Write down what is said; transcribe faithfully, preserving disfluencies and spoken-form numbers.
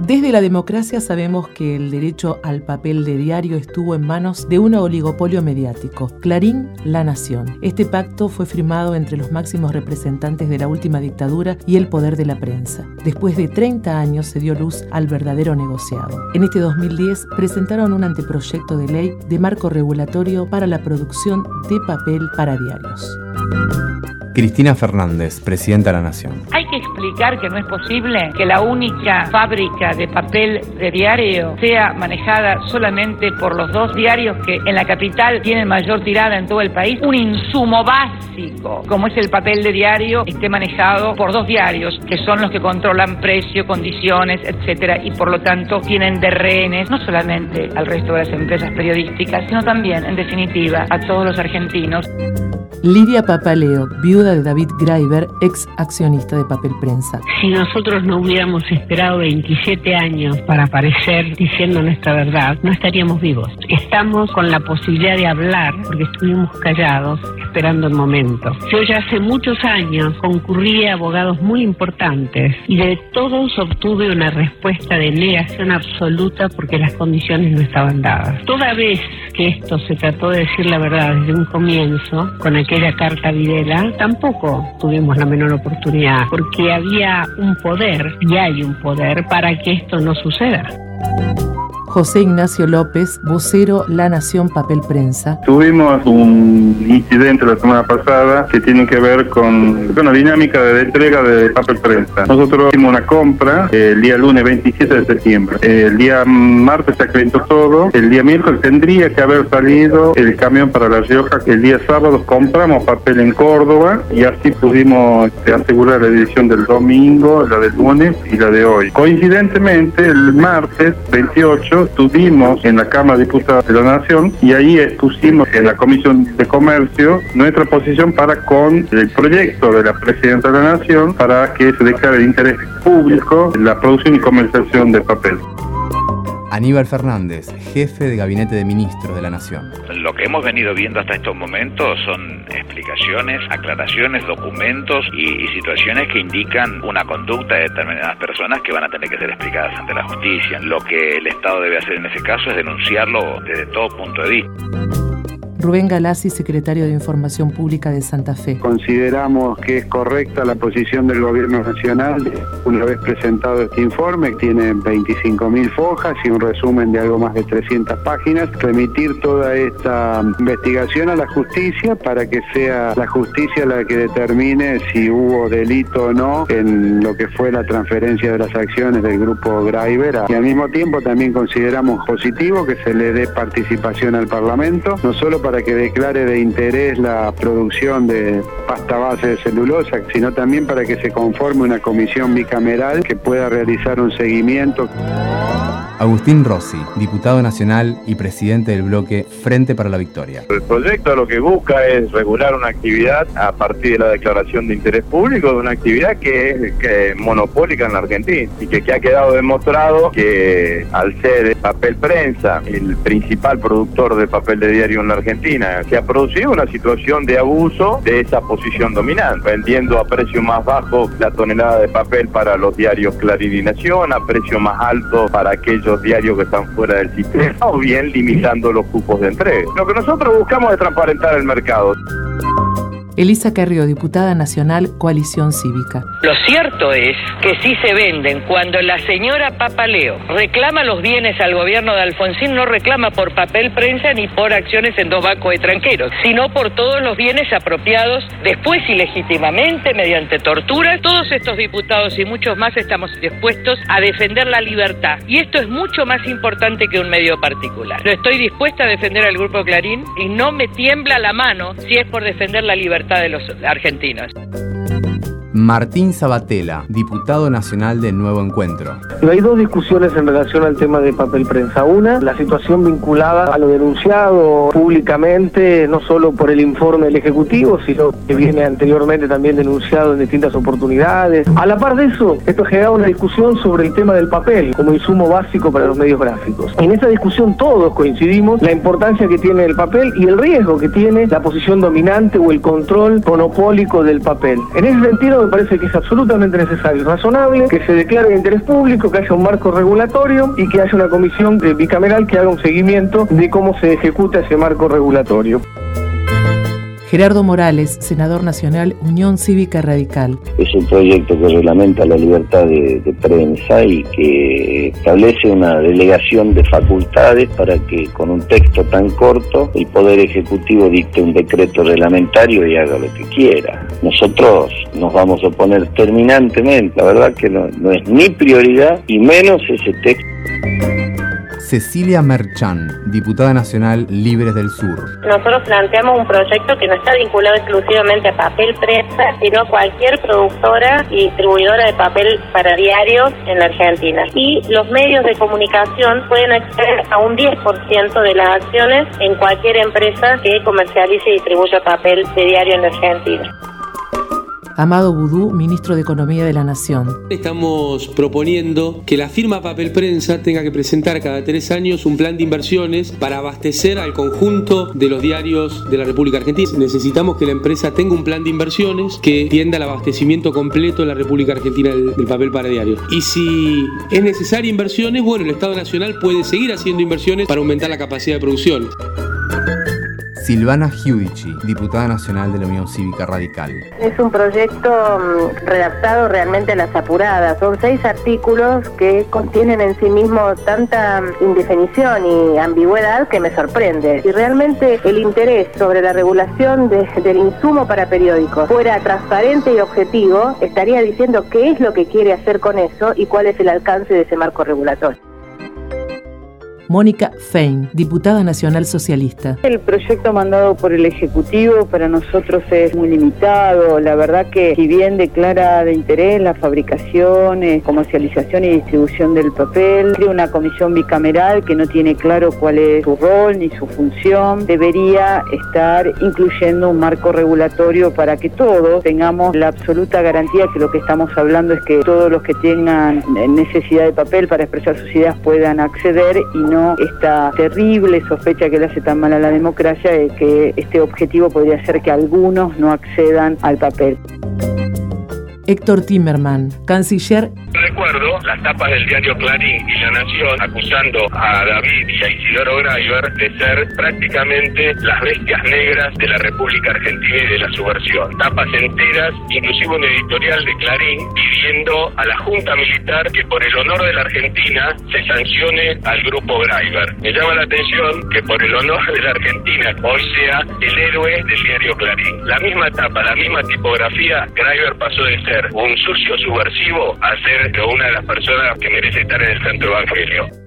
Desde la democracia sabemos que el derecho al papel de diario estuvo en manos de un oligopolio mediático, Clarín, La Nación. Este pacto fue firmado entre los máximos representantes de la última dictadura y el poder de la prensa. Después de treinta años se dio luz al verdadero negociado. En este dos mil diez presentaron un anteproyecto de ley de marco regulatorio para la producción de papel para diarios. Cristina Fernández, presidenta de la Nación. Hay que explicar que no es posible que la única fábrica de papel de diario sea manejada solamente por los dos diarios que en la capital tienen mayor tirada en todo el país. Un insumo básico, como es el papel de diario, esté manejado por dos diarios, que son los que controlan precio, condiciones, etcétera, y por lo tanto tienen de rehenes no solamente al resto de las empresas periodísticas, sino también, en definitiva, a todos los argentinos. Lidia Papaleo, viuda de David Graeber, ex accionista de Papel Prensa. Si nosotros no hubiéramos esperado veintisiete años para aparecer diciendo nuestra verdad, no estaríamos vivos. Estamos con la posibilidad de hablar porque estuvimos callados esperando el momento. Yo ya hace muchos años concurrí a abogados muy importantes y de todos obtuve una respuesta de negación absoluta porque las condiciones no estaban dadas. Toda vez que esto se trató de decir la verdad desde un comienzo, con aquella carta Videla, tampoco tuvimos la menor oportunidad, porque había un poder, y hay un poder, para que esto no suceda. José Ignacio López, vocero La Nación Papel Prensa. Tuvimos un incidente la semana pasada que tiene que ver con una dinámica de entrega de papel prensa. Nosotros hicimos una compra el día lunes veintisiete de septiembre. El día martes se acreditó todo. El día miércoles tendría que haber salido el camión para La Rioja. El día sábado compramos papel en Córdoba y así pudimos este, asegurar la edición del domingo, la del lunes y la de hoy. Coincidentemente, el martes veintiocho estuvimos en la Cámara de Diputados de la Nación y ahí expusimos en la Comisión de Comercio nuestra posición para con el proyecto de la Presidenta de la Nación para que se declare de interés público la producción y comercialización de papel. Aníbal Fernández, jefe de Gabinete de Ministros de la Nación. Lo que hemos venido viendo hasta estos momentos son explicaciones, aclaraciones, documentos y, y situaciones que indican una conducta de determinadas personas que van a tener que ser explicadas ante la justicia. Lo que el Estado debe hacer en ese caso es denunciarlo desde todo punto de vista. Rubén Galassi, secretario de Información Pública de Santa Fe. Consideramos que es correcta la posición del Gobierno Nacional. Una vez presentado este informe, que tiene veinticinco mil fojas y un resumen de algo más de trescientas páginas, remitir toda esta investigación a la justicia para que sea la justicia la que determine si hubo delito o no en lo que fue la transferencia de las acciones del grupo Graeber. Y al mismo tiempo también consideramos positivo que se le dé participación al Parlamento, no solo para que declare de interés la producción de pasta base de celulosa, sino también para que se conforme una comisión bicameral que pueda realizar un seguimiento. Agustín Rossi, diputado nacional y presidente del bloque Frente para la Victoria. El proyecto lo que busca es regular una actividad a partir de la declaración de interés público, de una actividad que es, que es monopólica en la Argentina y que, que ha quedado demostrado que al ser papel prensa el principal productor de papel de diario en la Argentina, se ha producido una situación de abuso de esa posición dominante, vendiendo a precio más bajo la tonelada de papel para los diarios Clarín y Nación, a precio más alto para aquellos diarios que están fuera del sistema, o bien limitando los cupos de entrega. Lo que nosotros buscamos es transparentar el mercado. Elisa Carrió, diputada nacional, Coalición Cívica. Lo cierto es que sí se venden. Cuando la señora Papaleo reclama los bienes al gobierno de Alfonsín, no reclama por papel prensa ni por acciones en dos bancos extranjeros, sino por todos los bienes apropiados después ilegítimamente, mediante tortura. Todos estos diputados y muchos más estamos dispuestos a defender la libertad. Y esto es mucho más importante que un medio particular. Yo estoy dispuesta a defender al Grupo Clarín y no me tiembla la mano si es por defender la libertad de los argentinos. Martín Sabatella, diputado nacional de Nuevo Encuentro. Hay dos discusiones en relación al tema de papel prensa. Una, la situación vinculada a lo denunciado públicamente, no solo por el informe del Ejecutivo, sino que viene anteriormente también denunciado en distintas oportunidades. A la par de eso, esto ha generado una discusión sobre el tema del papel como insumo básico para los medios gráficos. En esa discusión todos coincidimos la importancia que tiene el papel y el riesgo que tiene la posición dominante o el control monopólico del papel. En ese sentido, me parece que es absolutamente necesario y razonable que se declare de interés público, que haya un marco regulatorio y que haya una comisión bicameral que haga un seguimiento de cómo se ejecuta ese marco regulatorio. Gerardo Morales, senador nacional, Unión Cívica Radical. Es un proyecto que reglamenta la libertad de, de prensa y que establece una delegación de facultades para que con un texto tan corto el Poder Ejecutivo dicte un decreto reglamentario y haga lo que quiera. Nosotros nos vamos a oponer terminantemente, la verdad que no, no es ni prioridad y menos ese texto. Cecilia Merchán, diputada nacional Libres del Sur. Nosotros planteamos un proyecto que no está vinculado exclusivamente a papel prensa, sino a cualquier productora y distribuidora de papel para diarios en la Argentina. Y los medios de comunicación pueden acceder a un diez por ciento de las acciones en cualquier empresa que comercialice y distribuya papel de diario en la Argentina. Amado Boudou, ministro de Economía de la Nación. Estamos proponiendo que la firma Papel Prensa tenga que presentar cada tres años un plan de inversiones para abastecer al conjunto de los diarios de la República Argentina. Necesitamos que la empresa tenga un plan de inversiones que tienda al abastecimiento completo en la República Argentina del, del papel para diarios. Y si es necesaria inversiones, bueno, el Estado Nacional puede seguir haciendo inversiones para aumentar la capacidad de producción. Silvana Giudici, diputada nacional de la Unión Cívica Radical. Es un proyecto um, redactado realmente a las apuradas. Son seis artículos que contienen en sí mismos tanta indefinición y ambigüedad que me sorprende. Si realmente el interés sobre la regulación de, del insumo para periódicos fuera transparente y objetivo, estaría diciendo qué es lo que quiere hacer con eso y cuál es el alcance de ese marco regulatorio. Mónica Fein, diputada nacional socialista. El proyecto mandado por el Ejecutivo para nosotros es muy limitado. La verdad que si bien declara de interés la fabricación, eh, comercialización y distribución del papel, crea una comisión bicameral que no tiene claro cuál es su rol ni su función, debería estar incluyendo un marco regulatorio para que todos tengamos la absoluta garantía que lo que estamos hablando es que todos los que tengan necesidad de papel para expresar sus ideas puedan acceder y no esta terrible sospecha que le hace tan mal a la democracia de que este objetivo podría ser que algunos no accedan al papel. Héctor Timerman, canciller. Recuerdo las tapas del diario Clarín y La Nación acusando a David y a Isidoro Graiber de ser prácticamente las bestias negras de la República Argentina y de la subversión. Tapas enteras, inclusive un editorial de Clarín pidiendo a la Junta Militar que por el honor de la Argentina se sancione al grupo Graiber. Me llama la atención que por el honor de la Argentina hoy sea el héroe del diario Clarín. La misma tapa, la misma tipografía, Graiber pasó de ser un sucio subversivo a ser una de las personas que merece estar en el Santo Evangelio.